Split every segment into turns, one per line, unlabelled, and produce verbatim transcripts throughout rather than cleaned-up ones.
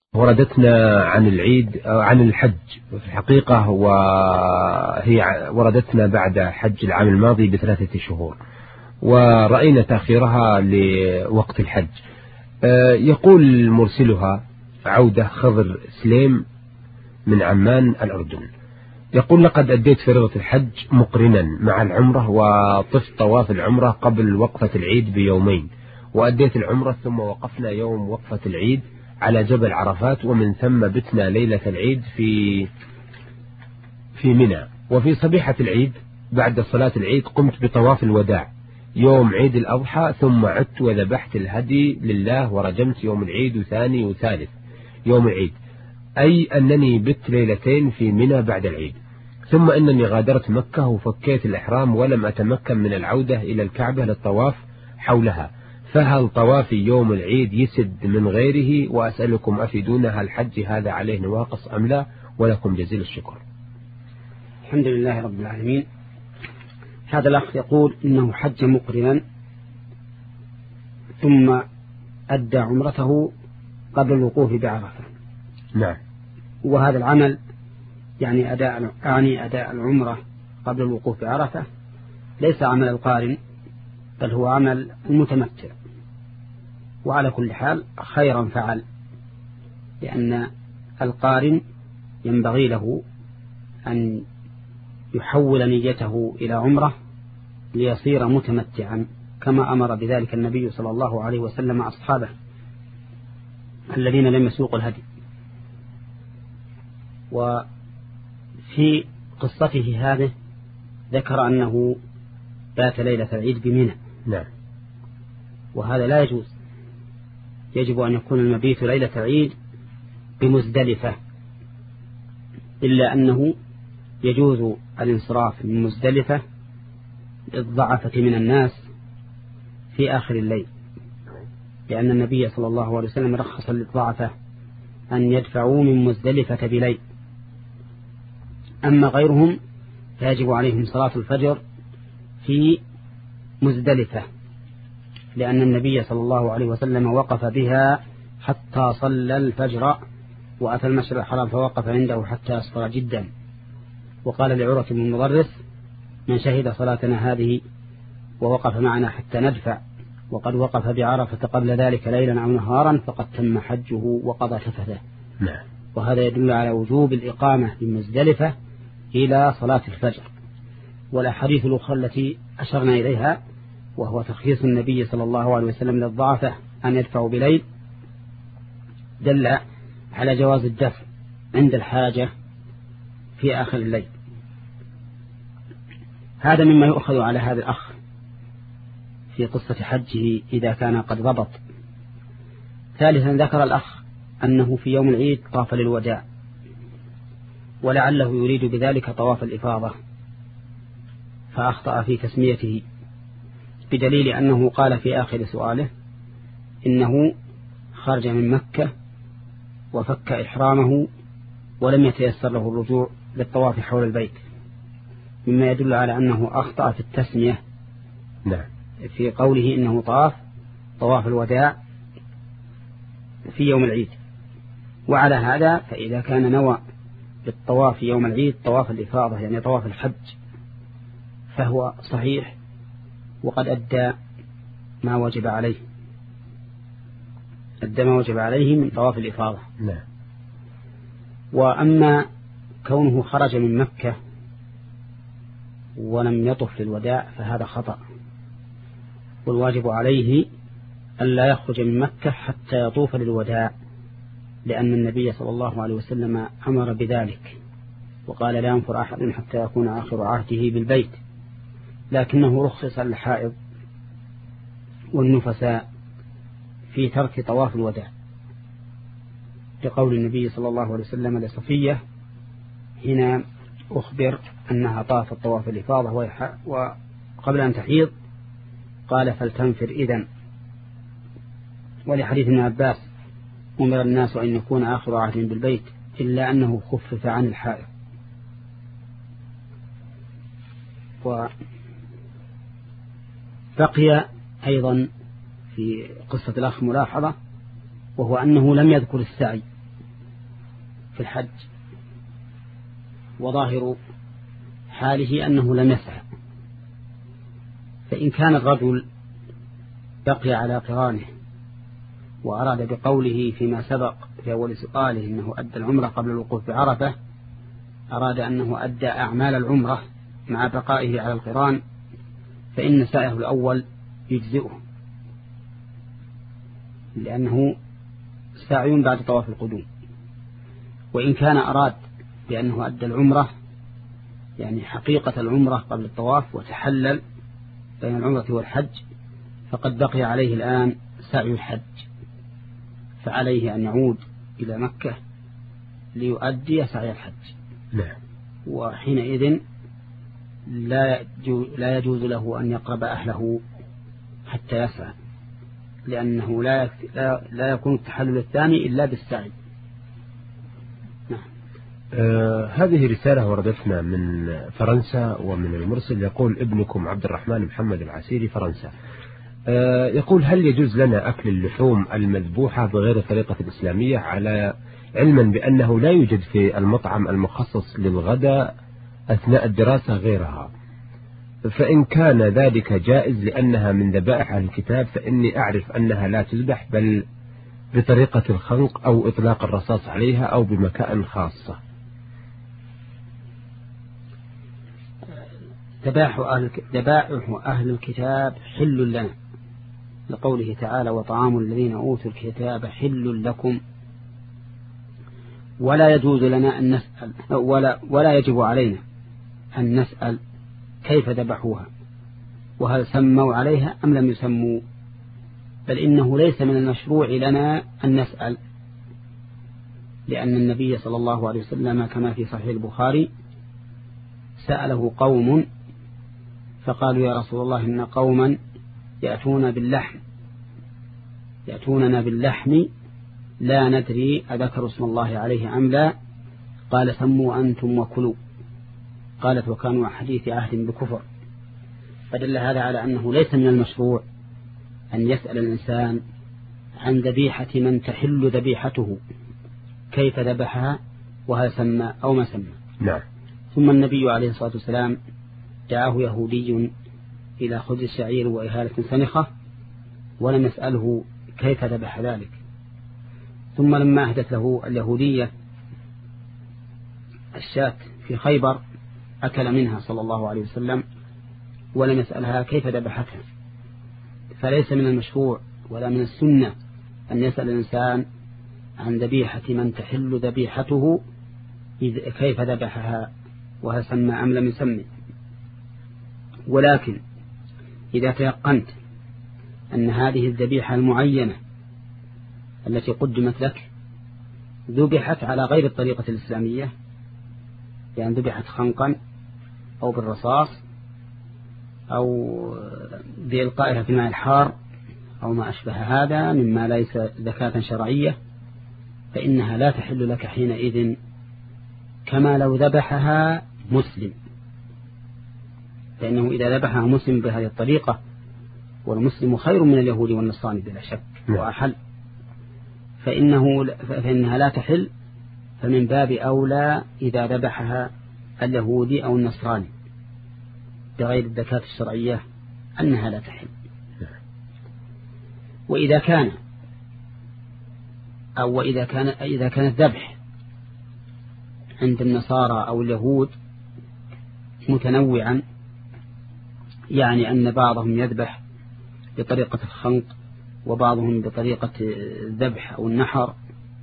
وردتنا عن العيد عن الحج في الحقيقة، وهي وردتنا بعد حج العام الماضي بثلاثة شهور، ورأينا تأخيرها لوقت الحج. يقول مرسلها عودة خضر سليم من عمان الأردن، يقول: لقد أديت فريضة الحج مقرنا مع العمرة، وطفت طواف العمرة قبل وقفة العيد بيومين، وأديت العمرة ثم وقفنا يوم وقفة العيد على جبل عرفات، ومن ثم بتنا ليلة العيد في في منى. وفي صبيحة العيد بعد صلاة العيد قمت بطواف الوداع يوم عيد الأضحى، ثم عدت وذبحت الهدي لله ورجمت يوم العيد وثاني وثالث يوم العيد، أي أنني بت ليلتين في منى بعد العيد. ثم أنني غادرت مكة وفكيت الإحرام ولم أتمكن من العودة إلى الكعبة للطواف حولها، فهل طوافي يوم العيد يسد من غيره؟ وأسألكم أفيدونا، هل الحج هذا عليه نواقص أم لا؟ ولكم جزيل الشكر.
الحمد لله رب العالمين. هذا الأخ يقول إنه حج مقرنا ثم أدى عمرته قبل الوقوف بعرفة.
نعم.
وهذا العمل يعني أداء يعني أداء العمرة قبل الوقوف بعرفة ليس عمل القارن، بل هو عمل المتمتع، وعلى كل حال خيرا فعل، لأن القارن ينبغي له أن يحول نيته إلى عمرة ليصير متمتعا، كما أمر بذلك النبي صلى الله عليه وسلم أصحابه الذين لم يسوقوا الهدي. وفي قصته هذه ذكر أنه بات ليلة العيد بمنى.
نعم.
وهذا لا يجوز، يجب أن يكون المبيت ليلة العيد بمزدلفة، إلا أنه يجوز الانصراف من مزدلفة للضعفة من الناس في آخر الليل، لأن النبي صلى الله عليه وسلم رخص للضعفة أن يدفعوا من مزدلفة بليل. أما غيرهم فيجب عليهم صلاة الفجر في مزدلفة، لأن النبي صلى الله عليه وسلم وقف بها حتى صلى الفجر، وأتى المشعر الحرام فوقف عنده حتى أصفر جدا، وقال لعروة بن المضرس: من شهد صلاتنا هذه ووقف معنا حتى ندفع وقد وقف بعرفة قبل ذلك ليلا أو نهارا فقد تم حجه وقضى تفثه.
نعم.
وهذا يدل على وجوب الإقامة بمزدلفة إلى صلاة الفجر. والأحاديث الأخرى التي أشرنا إليها وهو ترخيص النبي صلى الله عليه وسلم للضعفة أن يدفعوا بليل دل على جواز الدفع عند الحاجة في آخر الليل. هذا مما يؤخذ على هذا الأخ في قصة حجه إذا كان قد ضبط. ثالثا ذكر الأخ أنه في يوم العيد طاف للوداع، ولعله يريد بذلك طواف الإفاضة، فأخطأ في تسميته، بدليل أنه قال في آخر سؤاله إنه خرج من مكة وفك إحرامه ولم يتيسر له الرجوع للطواف حول البيت، مما يدل على أنه أخطأ في التسمية.
نعم.
في قوله إنه طاف طواف الوداع في يوم العيد. وعلى هذا فإذا كان نوى بالطواف يوم العيد طواف الإفاضة يعني طواف الحج فهو صحيح وقد أدى ما وجب عليه أدى ما وجب عليه من طواف الإفاضة.
نعم.
وأما كونه خرج من مكة ولم يطف للوداع فهذا خطأ، والواجب عليه ألا يخرج من مكة حتى يطوف للوداع، لأن النبي صلى الله عليه وسلم أمر بذلك وقال: لا ينفر أحد حتى يكون آخر عهده بالبيت، لكنه رخص للحائض والنفساء في ترك طواف الوداع، لقول النبي صلى الله عليه وسلم لصفية هنا أخبر أنها طافت طواف الإفاضة وقبل أن تحيض قال: فلتنفر إذن. ولحديث ابن عباس: أمر الناس أن يكون آخر عهد بالبيت إلا أنه خفف عن الحائض. وبقي أيضا في قصة الأخ ملاحظة، وهو أنه لم يذكر السعي في الحج، وظاهر حاله أنه لم يسعى. فإن كان الرجل بقي على قرانه وأراد بقوله فيما سبق في أول سؤاله أنه أدى العمرة قبل الوقوف بعرفة، أراد أنه أدى أعمال العمرة مع بقائه على القران، فإن سعيه الأول يجزئه، لأنه سعي بعد طواف القدوم. وإن كان أراد بأنه أدى العمرة يعني حقيقة العمرة قبل الطواف وتحلل بين العمرة والحج، فقد بقي عليه الآن سعي الحج، فعليه أن يعود إلى مكة ليؤدي سعي الحج.
نعم.
وحينئذ لا لا يجوز له أن يقرب أهله حتى يسعى، لأنه لا لا يكون التحلل الثاني إلا بالسعي. نعم.
آه هذه رسالة وردتنا من فرنسا ومن المرسل، يقول ابنكم عبد الرحمن محمد العسيري فرنسا. آه يقول: هل يجوز لنا أكل اللحوم المذبوحة بغير الطريقة الإسلامية، على علما بأنه لا يوجد في المطعم المخصص للغداء أثناء الدراسة غيرها؟ فإن كان ذلك جائز لأنها من ذبائح أهل الكتاب، فإني أعرف أنها لا تذبح بل بطريقة الخنق أو إطلاق الرصاص عليها أو بمكان خاصة.
ذبائح أهل, ذبائح أهل الكتاب حل لنا، لقوله تعالى: وطعام الذين أوتوا الكتاب حل لكم. ولا يجوز لنا أن نسأل ولا, ولا يجب علينا أن نسأل كيف ذبحوها وهل سموا عليها أم لم يسموا، بل إنه ليس من المشروع لنا أن نسأل، لأن النبي صلى الله عليه وسلم كما في صحيح البخاري سأله قوم فقالوا: يا رسول الله إن قوما يأتون باللحم يأتوننا باللحم لا ندري أذكر اسم الله عليه أم لا، قال: سموا أنتم وكلوا. قالت: وكانوا حديث عهد بكفر. فدل هذا على أنه ليس من المشروع أن يسأل الإنسان عن ذبيحة من تحل ذبيحته كيف ذبحها وهل سمى أو ما سمى.
نعم.
ثم النبي عليه الصلاة والسلام دعاه يهودي إلى خبز الشعير وإهالة سنخة ولم يسأله كيف ذبح ذلك. ثم لما أهدت له اليهودية الشاة في خيبر أكل منها صلى الله عليه وسلم ولم يسألها كيف ذبحتها. فليس من المشروع ولا من السنة أن يسأل الإنسان عن ذبيحة من تحل ذبيحته كيف ذبحها وهل سمى أم لم يسمي. ولكن إذا تيقنت أن هذه الذبيحة المعينة التي قدمت لك ذبحت على غير الطريقة الإسلامية، يعني ذبحت خنقا أو بالرصاص أو بإلقائها في الماء الحار أو ما أشبه هذا مما ليس زكاة شرعية، فإنها لا تحل لك حينئذ كما لو ذبحها مسلم، لأنه إذا ذبحها مسلم بهذه الطريقة والمسلم خير من اليهود والنصارى بلا شك وأحل، فإنه فإنها لا تحل. فمن باب أولى إذا ذبحها اليهودي أو النصراني بغير الزكاة الشرعية أنها لا تحل. وإذا كان أو وإذا كان إذا كان الذبح عند النصارى أو اليهود متنوعا، يعني أن بعضهم يذبح بطريقة الخنق وبعضهم بطريقة الذبح أو النحر،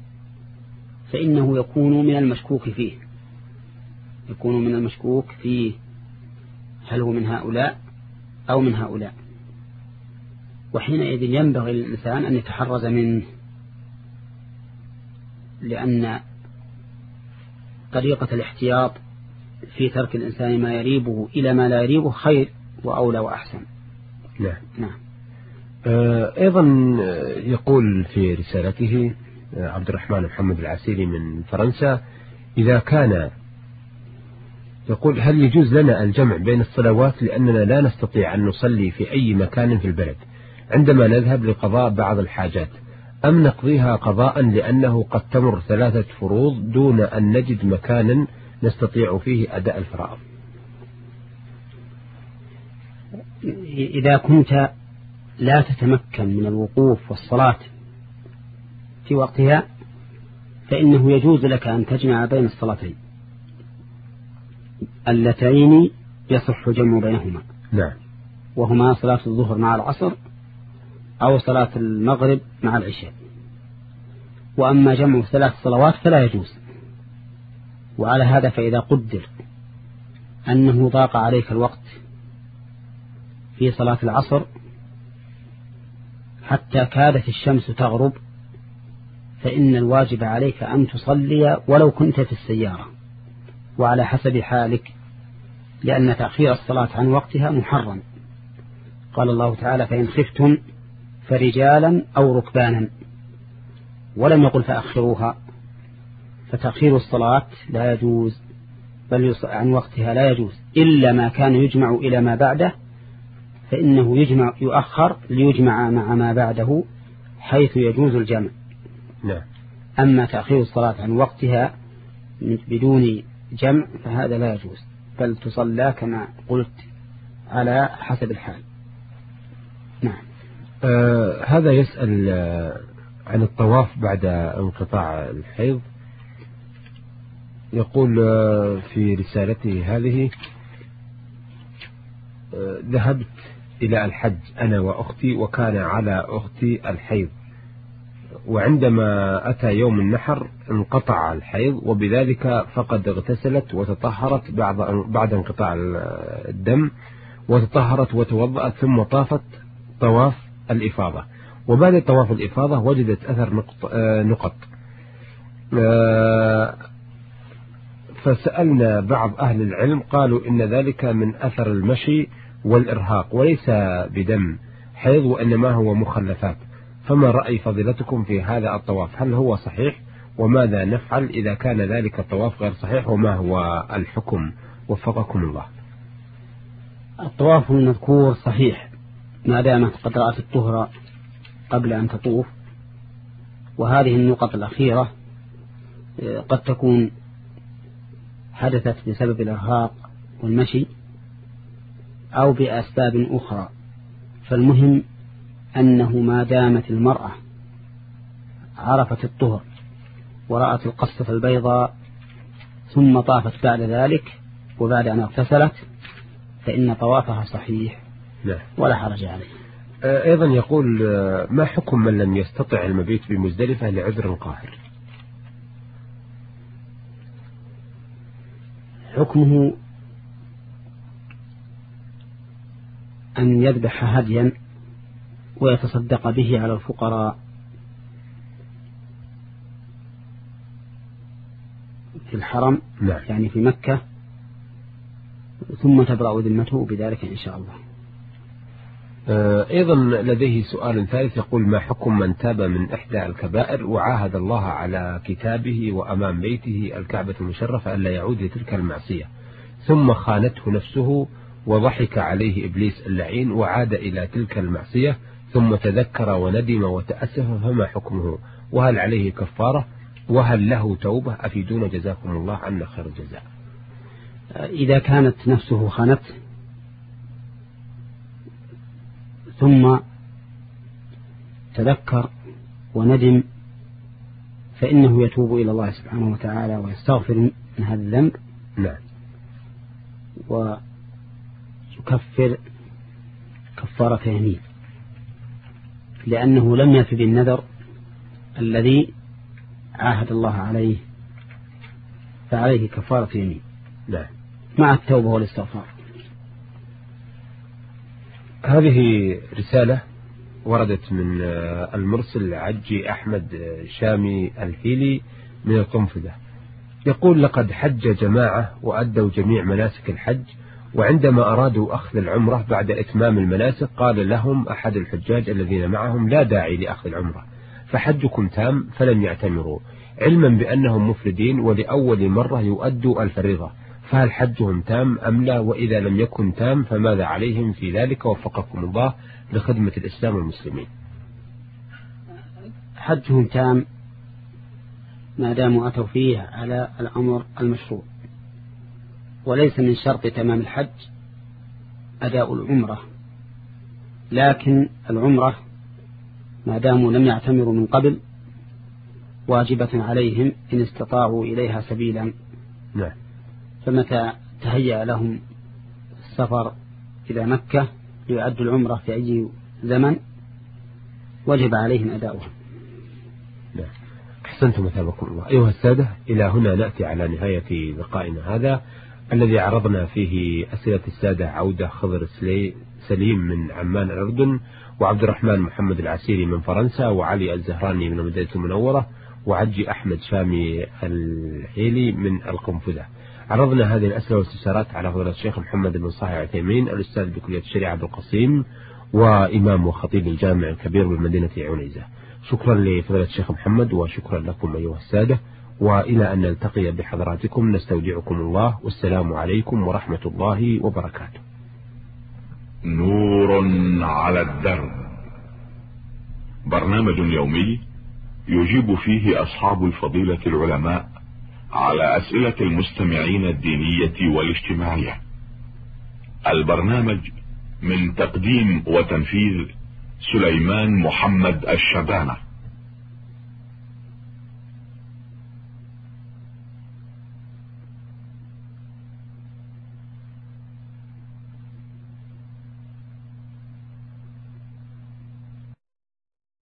فإنه يكون من المشكوك فيه يكون من المشكوك فيه هل هو من هؤلاء أو من هؤلاء. وحينئذ ينبغي للإنسان أن يتحرز منه، لأن طريقة الاحتياط في ترك الإنسان ما يريبه إلى ما لا يريبه خير وأولى وأحسن.
نعم.
نعم.
أيضا يقول في رسالته عبد الرحمن محمد العسيري من فرنسا: إذا كان يقول هل يجوز لنا الجمع بين الصلوات لأننا لا نستطيع أن نصلي في أي مكان في البلد عندما نذهب لقضاء بعض الحاجات، أم نقضيها قضاء لأنه قد تمر ثلاثة فروض دون أن نجد مكانا نستطيع فيه أداء الفرائض؟
إذا كنت لا تتمكن من الوقوف والصلاة في وقتها فإنه يجوز لك أن تجمع بين الصلاتين اللتين يصح جمع بينهما.
نعم.
وهما صلاة الظهر مع العصر أو صلاة المغرب مع العشاء. وأما جمع ثلاث صلوات فلا يجوز. وعلى هذا فإذا قدر أنه ضاق عليك الوقت في صلاة العصر حتى كادت الشمس تغرب فإن الواجب عليك أن تصلي ولو كنت في السيارة وعلى حسب حالك، لأن تأخير الصلاة عن وقتها محرم. قال الله تعالى: فإن خفتم فرجالا أو ركبانا، ولم يقل فأخروها. فتأخير الصلاة لا يجوز، بل عن وقتها لا يجوز إلا ما كان يجمع إلى ما بعده، فإنه يجمع يؤخر ليجمع مع ما بعده حيث يجوز الجمع.
نعم.
أما تأخير الصلاة عن وقتها بدون جمع فهذا لا يجوز، بل تصلى كما قلت على حسب الحال. نعم.
آه هذا يسأل آه عن الطواف بعد انقطاع الحيض. يقول آه في رسالته هذه: آه ذهبت إلى الحج أنا وأختي، وكان على أختي الحيض، وعندما أتى يوم النحر انقطع الحيض، وبذلك فقد اغتسلت وتطهرت بعد بعد انقطاع الدم، وتطهرت وتوضأت ثم طافت طواف الإفاضة، وبعد طواف الإفاضة وجدت أثر نقط, نقط فسألنا بعض أهل العلم قالوا إن ذلك من أثر المشي والإرهاق وليس بدم حيض وإنما هو مخلفات، فما رأي فضيلتكم في هذا الطواف؟ هل هو صحيح؟ وماذا نفعل إذا كان ذلك الطواف غير صحيح؟ وما هو الحكم؟ وفقكم الله.
الطواف المذكور صحيح ما دامت قد رأت الطهر قبل أن تطوف، وهذه النقط الأخيرة قد تكون حدثت بسبب الإرهاق والمشي أو بأسباب أخرى. فالمهم أنه ما دامت المرأة عرفت الطهر ورأت القصة البيضاء ثم طافت بعد ذلك وبعد أن اغتسلت فإن طوافها صحيح ولا حرج عليه.
أيضا يقول: ما حكم من لم يستطع المبيت بمزدلفة لعذر قاهر؟
حكمه أن يذبح هديا ويتصدق به على الفقراء في الحرم.
نعم.
يعني في مكة، ثم تبرأ ذمته بذلك إن شاء الله.
أيضا لديه سؤال ثالث يقول: ما حكم من تاب من إحدى الكبائر وعاهد الله على كتابه وأمام بيته الكعبة المشرفة ألا يعود لتلك المعصية، ثم خانته نفسه وضحك عليه إبليس اللعين وعاد إلى تلك المعصية ثم تذكر وندم وتأسف، فما حكمه؟ وهل عليه كفارة؟ وهل له توبة؟ أفيدونا جزاكم الله عنا خير الجزاء.
إذا كانت نفسه خانت ثم تذكر وندم فإنه يتوب إلى الله سبحانه وتعالى ويستغفر من هذا الذنب.
نعم.
ويكفر كفارة يمين، لأنه لم يفي بالنذر الذي عاهد الله عليه، فعليه كفارة يمين.
نعم.
مع التوبة والاستغفار.
هذه رسالة وردت من المرسل عجي أحمد شامي الهيلي من القنفذة. يقول: لقد حج جماعة وأدوا جميع مناسك الحج، وعندما أرادوا أخذ العمرة بعد إتمام المناسك قال لهم أحد الحجاج الذين معهم: لا داعي لأخذ العمرة، فحجكم تام، فلم يعتمروا، علما بأنهم مفردين ولأول مرة يؤدوا الفريضة، فهل حجهم تام أم لا؟ وإذا لم يكن تام فماذا عليهم في ذلك؟ وفقكم الله لخدمة الإسلام والمسلمين.
حجهم تام ما داموا أتوا فيه على الأمر المشروع، وليس من شرط تمام الحج أداء العمرة، لكن العمرة ما داموا لم يعتمروا من قبل واجبة عليهم إن استطاعوا إليها سبيلا.
نعم.
فمتى تهيأ لهم السفر إلى مكة ليؤدوا العمرة في أي زمن وجب عليهم أداؤها.
نعم. أحسنتم مثابكم الله. أيها السادة، إلى هنا نأتي على نهاية لقائنا هذا الذي عرضنا فيه أسئلة السادة عودة خضر سليم من عمان الأردن، وعبد الرحمن محمد العسيري من فرنسا، وعلي الزهراني من المدينة المنورة، وعجي أحمد شامي الحيلي من القنفذة. عرضنا هذه الأسئلة والاستفسارات على فضيلة الشيخ محمد بن صالح العثيمين الأستاذ بكلية الشريعة بالقصيم وإمام وخطيب الجامع الكبير بالمدينة عنيزة. شكرا لفضيلة الشيخ محمد وشكرا لكم أيها السادة، وإلى أن نلتقي بحضراتكم نستودعكم الله، والسلام عليكم ورحمة الله وبركاته.
نور على الدرب، برنامج يومي يجيب فيه أصحاب الفضيلة العلماء على أسئلة المستمعين الدينية والاجتماعية. البرنامج من تقديم وتنفيذ سليمان محمد الشبانة.